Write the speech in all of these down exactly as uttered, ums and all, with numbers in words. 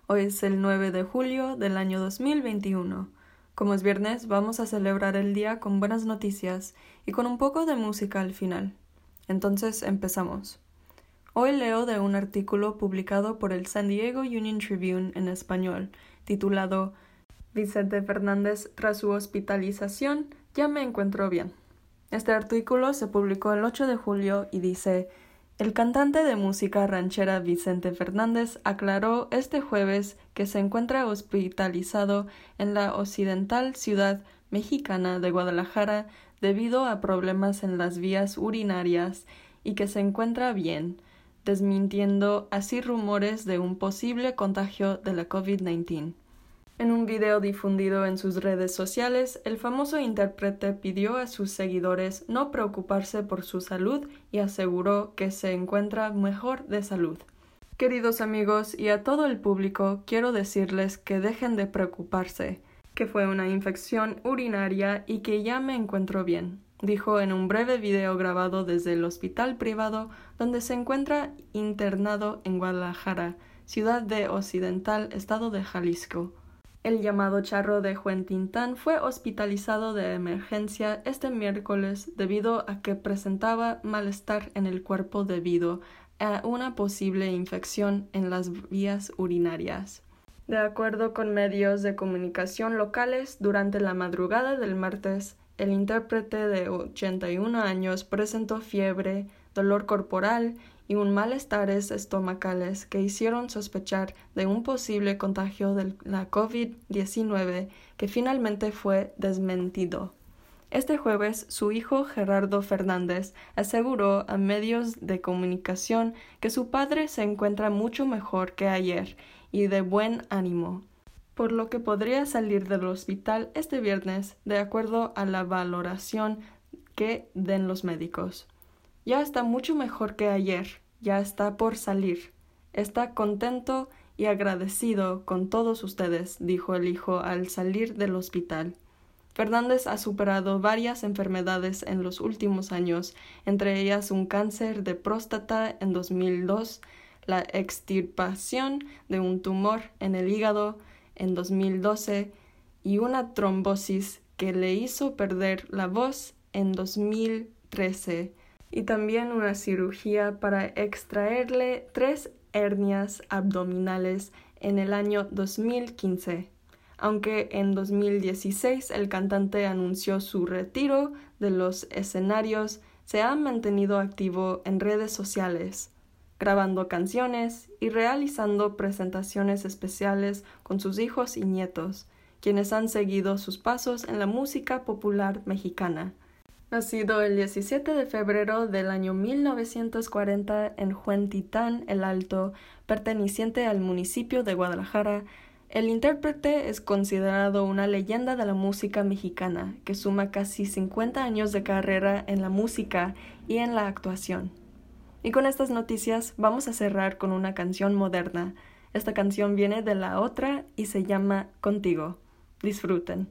Hoy es el nueve de julio del año dos mil veintiuno. Como es viernes, vamos a celebrar el día con buenas noticias y con un poco de música al final. Entonces empezamos. Hoy leo de un artículo publicado por el San Diego Union Tribune en español, titulado Vicente Fernández tras su hospitalización, ya me encuentro bien. Este artículo se publicó el ocho de julio y dice: el cantante de música ranchera Vicente Fernández aclaró este jueves que se encuentra hospitalizado en la occidental ciudad mexicana de Guadalajara debido a problemas en las vías urinarias y que se encuentra bien, desmintiendo así rumores de un posible contagio de la COVID diecinueve. En un video difundido en sus redes sociales, el famoso intérprete pidió a sus seguidores no preocuparse por su salud y aseguró que se encuentra mejor de salud. Queridos amigos y a todo el público, quiero decirles que dejen de preocuparse, que fue una infección urinaria y que ya me encuentro bien, dijo en un breve video grabado desde el hospital privado donde se encuentra internado en Guadalajara, ciudad de Occidental, estado de Jalisco. El llamado Charro de Huentitán fue hospitalizado de emergencia este miércoles debido a que presentaba malestar en el cuerpo debido a una posible infección en las vías urinarias. De acuerdo con medios de comunicación locales, durante la madrugada del martes, el intérprete de ochenta y uno años presentó fiebre, dolor corporal y un malestares estomacales que hicieron sospechar de un posible contagio de la COVID diecinueve que finalmente fue desmentido. Este jueves, su hijo Gerardo Fernández aseguró a medios de comunicación que su padre se encuentra mucho mejor que ayer y de buen ánimo, por lo que podría salir del hospital este viernes de acuerdo a la valoración que den los médicos. Ya está mucho mejor que ayer, ya está por salir. Está contento y agradecido con todos ustedes, dijo el hijo al salir del hospital. Fernández ha superado varias enfermedades en los últimos años, entre ellas un cáncer de próstata en dos mil dos, la extirpación de un tumor en el hígado en dos mil doce y una trombosis que le hizo perder la voz en dos mil trece. Y también una cirugía para extraerle tres hernias abdominales en el año dos mil quince, aunque en dos mil dieciséis el cantante anunció su retiro de los escenarios, se ha mantenido activo en redes sociales, grabando canciones y realizando presentaciones especiales con sus hijos y nietos, quienes han seguido sus pasos en la música popular mexicana. Nacido el diecisiete de febrero del año mil novecientos cuarenta en Huentitán el Alto, perteneciente al municipio de Guadalajara, el intérprete es considerado una leyenda de la música mexicana, que suma casi cincuenta años de carrera en la música y en la actuación. Y con estas noticias vamos a cerrar con una canción moderna. Esta canción viene de La Otra y se llama Contigo. Disfruten.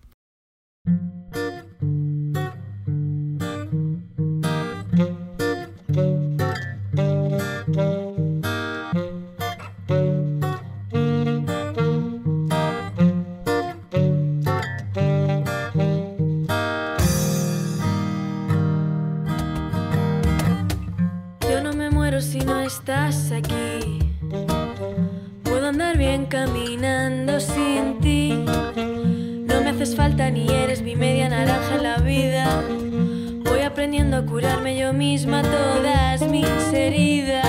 Yo no me muero si no estás aquí. Puedo andar bien caminando sin ti. No me haces falta ni eres mi media naranja en la vida. Voy aprendiendo a curarme yo misma todas mis heridas.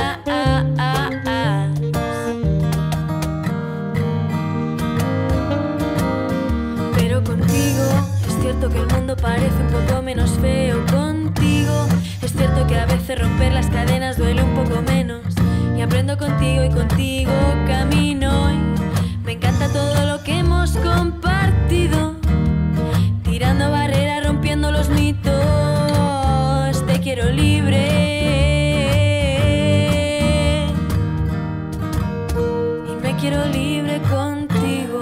Pero contigo es cierto que el mundo parece un poco menos feo. Contigo es cierto que a veces romper las cadenas duele un poco menos. Y aprendo contigo y contigo camino. Y me encanta todo lo que hemos compartido, tirando barreras, rompiendo los mitos. Te quiero libre y me quiero libre contigo.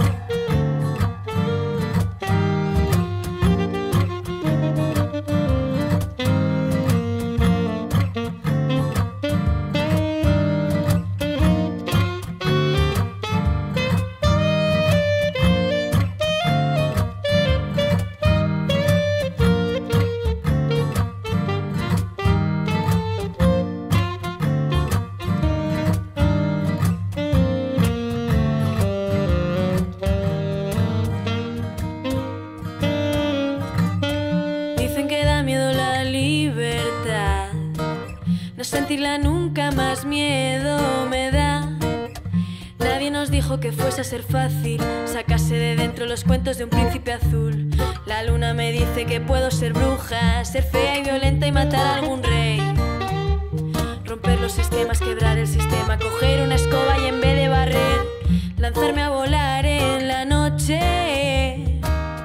sentirla nunca más miedo me da. Nadie nos dijo que fuese a ser fácil sacarse de dentro los cuentos de un príncipe azul. La luna me dice que puedo ser bruja, ser fea y violenta y matar a algún rey. Romper los esquemas, quebrar el sistema, coger una escoba y en vez de barrer, lanzarme a volar en la noche.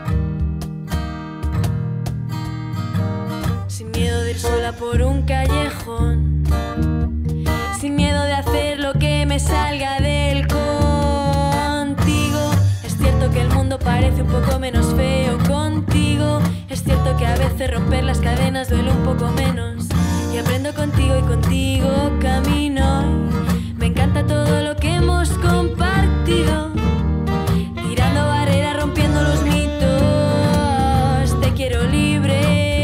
Sin miedo de ir sola por un callejón, sin miedo de hacer lo que me salga del contigo. Es cierto que el mundo parece un poco menos feo contigo. Es cierto que a veces romper las cadenas duele un poco menos. Y aprendo contigo y contigo camino. Me encanta todo lo que hemos compartido, tirando barreras, rompiendo los mitos. Te quiero libre.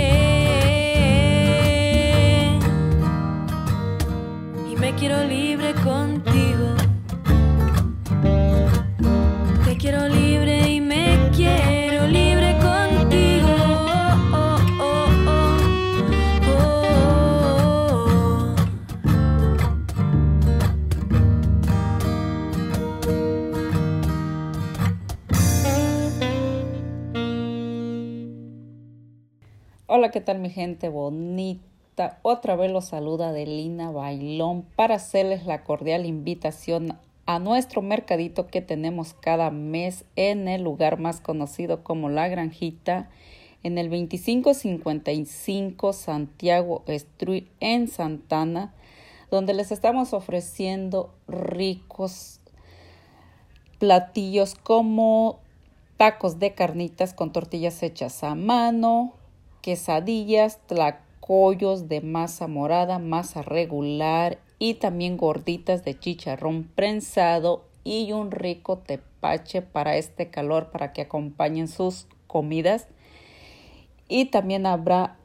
Me quiero libre contigo. Te quiero libre y me quiero libre contigo. Oh, oh, oh, oh, oh. Hola, ¿qué tal mi gente bonita? Otra vez los saluda Adelina Bailón para hacerles la cordial invitación a nuestro mercadito que tenemos cada mes en el lugar más conocido como La Granjita, en el veinticinco cincuenta y cinco Santiago Street en Santana, donde les estamos ofreciendo ricos platillos como tacos de carnitas con tortillas hechas a mano, quesadillas, tlacoyos, pollos de masa morada, masa regular y también gorditas de chicharrón prensado y un rico tepache para este calor para que acompañen sus comidas. Y también habrá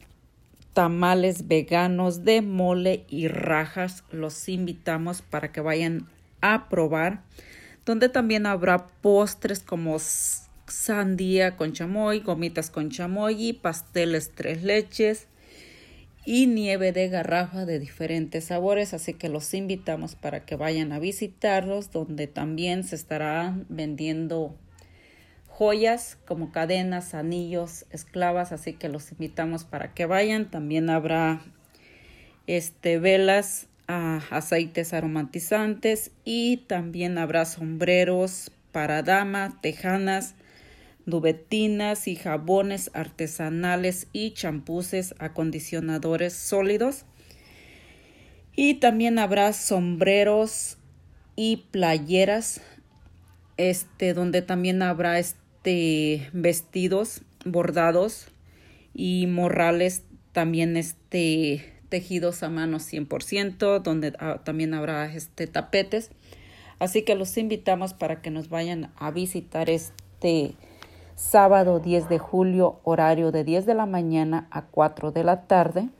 tamales veganos de mole y rajas. Los invitamos para que vayan a probar, donde también habrá postres como sandía con chamoy, gomitas con chamoy y pasteles tres leches y nieve de garrafa de diferentes sabores, así que los invitamos para que vayan a visitarlos, donde también se estarán vendiendo joyas como cadenas, anillos, esclavas, así que los invitamos para que vayan. También habrá este velas, uh, aceites aromatizantes y también habrá sombreros para dama, tejanas, dubetinas y jabones artesanales y champuses, acondicionadores sólidos. Y también habrá sombreros y playeras, este, donde también habrá este vestidos bordados y morrales también este tejidos a mano cien por ciento, donde ah, también habrá este tapetes. Así que los invitamos para que nos vayan a visitar este sábado diez de julio, horario de diez de la mañana a cuatro de la tarde.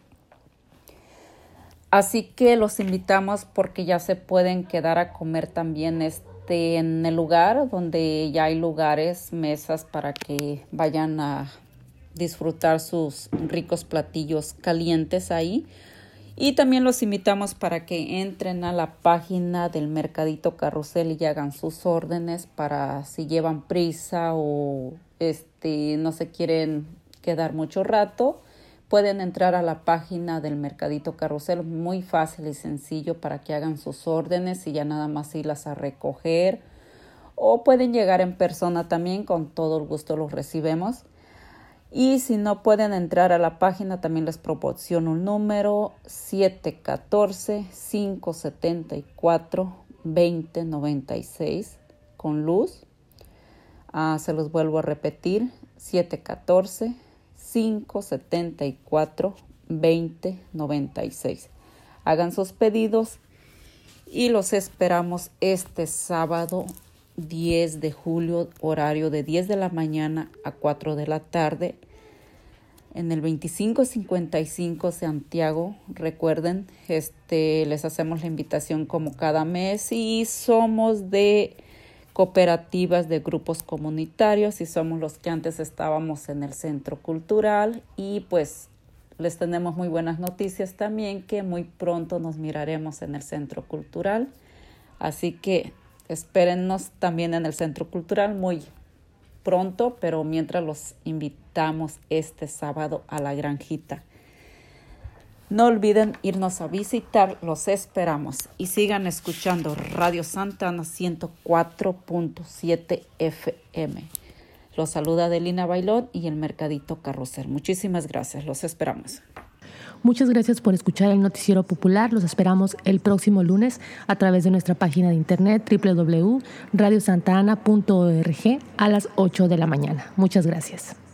Así que los invitamos porque ya se pueden quedar a comer también este en el lugar, donde ya hay lugares, mesas para que vayan a disfrutar sus ricos platillos calientes ahí. Y también los invitamos para que entren a la página del Mercadito Carrusel y hagan sus órdenes para si llevan prisa o este no se quieren quedar mucho rato. Pueden entrar a la página del Mercadito Carrusel, muy fácil y sencillo para que hagan sus órdenes y ya nada más irlas a recoger. O pueden llegar en persona también, con todo el gusto los recibimos. Y si no pueden entrar a la página, también les proporciono un número siete uno cuatro, cinco siete cuatro, dos cero nueve seis con luz. Ah, se los vuelvo a repetir, siete uno cuatro, cinco siete cuatro, dos cero nueve seis. Hagan sus pedidos y los esperamos este sábado diez de julio, horario de diez de la mañana a cuatro de la tarde, en el veinticinco cincuenta y cinco Santiago. Recuerden, este, les hacemos la invitación como cada mes y somos de cooperativas de grupos comunitarios y somos los que antes estábamos en el Centro Cultural y pues les tenemos muy buenas noticias también, que muy pronto nos miraremos en el Centro Cultural. Así que espérennos también en el Centro Cultural muy pronto, pero mientras los invitamos este sábado a La Granjita. No olviden irnos a visitar, los esperamos. Y sigan escuchando Radio Santa Ana ciento cuatro punto siete F M. Los saluda Adelina Bailón y el Mercadito Carrusel. Muchísimas gracias, los esperamos. Muchas gracias por escuchar el Noticiero Popular. Los esperamos el próximo lunes a través de nuestra página de internet doble u doble u doble u punto radio santa ana punto org a las ocho de la mañana. Muchas gracias.